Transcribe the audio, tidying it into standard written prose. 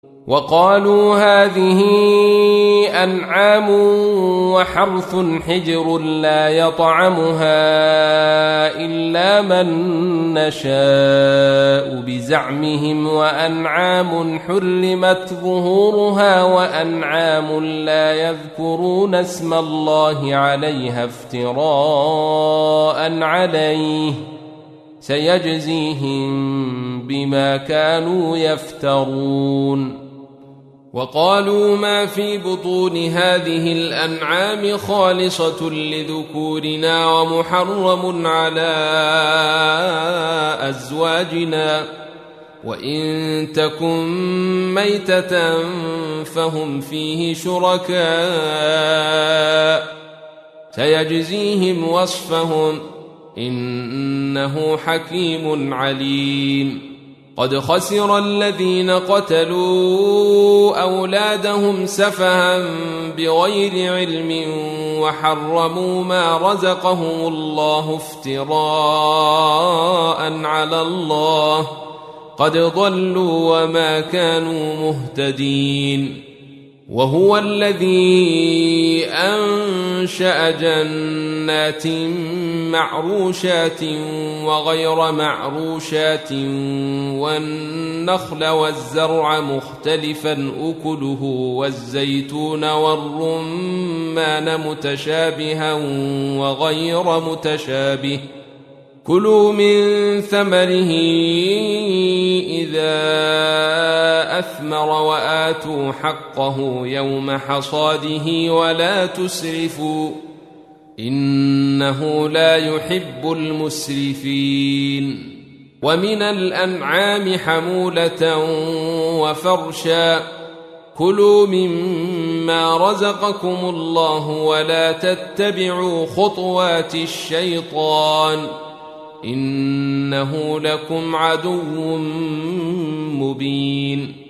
وقالوا هذه أنعام وحرث حجر لا يطعمها إلا من نشاء بزعمهم، وأنعام حرمت ظهورها وأنعام لا يذكرون اسم الله عليها افتراء عليه سيجزيهم بما كانوا يفترون. وقالوا ما في بطون هذه الأنعام خالصة لذكورنا ومحرم على أزواجنا، وإن تكن ميتة فهم فيه شركاء سيجزيهم وصفهم إنه حكيم عليم. قد خسر الذين قتلوا أولادهم سفها بغير علم وحرموا ما رزقهم الله افتراء على الله، قد ضلوا وما كانوا مهتدين. وهو الذي أنشأ جنات معروشات وغير معروشات والنخل والزرع مختلفا أكله والزيتون والرمان متشابها وغير متشابه، كلوا من ثمره إذا أثمر وآتوا حقه يوم حصاده ولا تسرفوا إنه لا يحب المسرفين. ومن الأنعام حمولة وفرشا، كلوا مما رزقكم الله ولا تتبعوا خطوات الشيطان إنه لكم عدو مبين.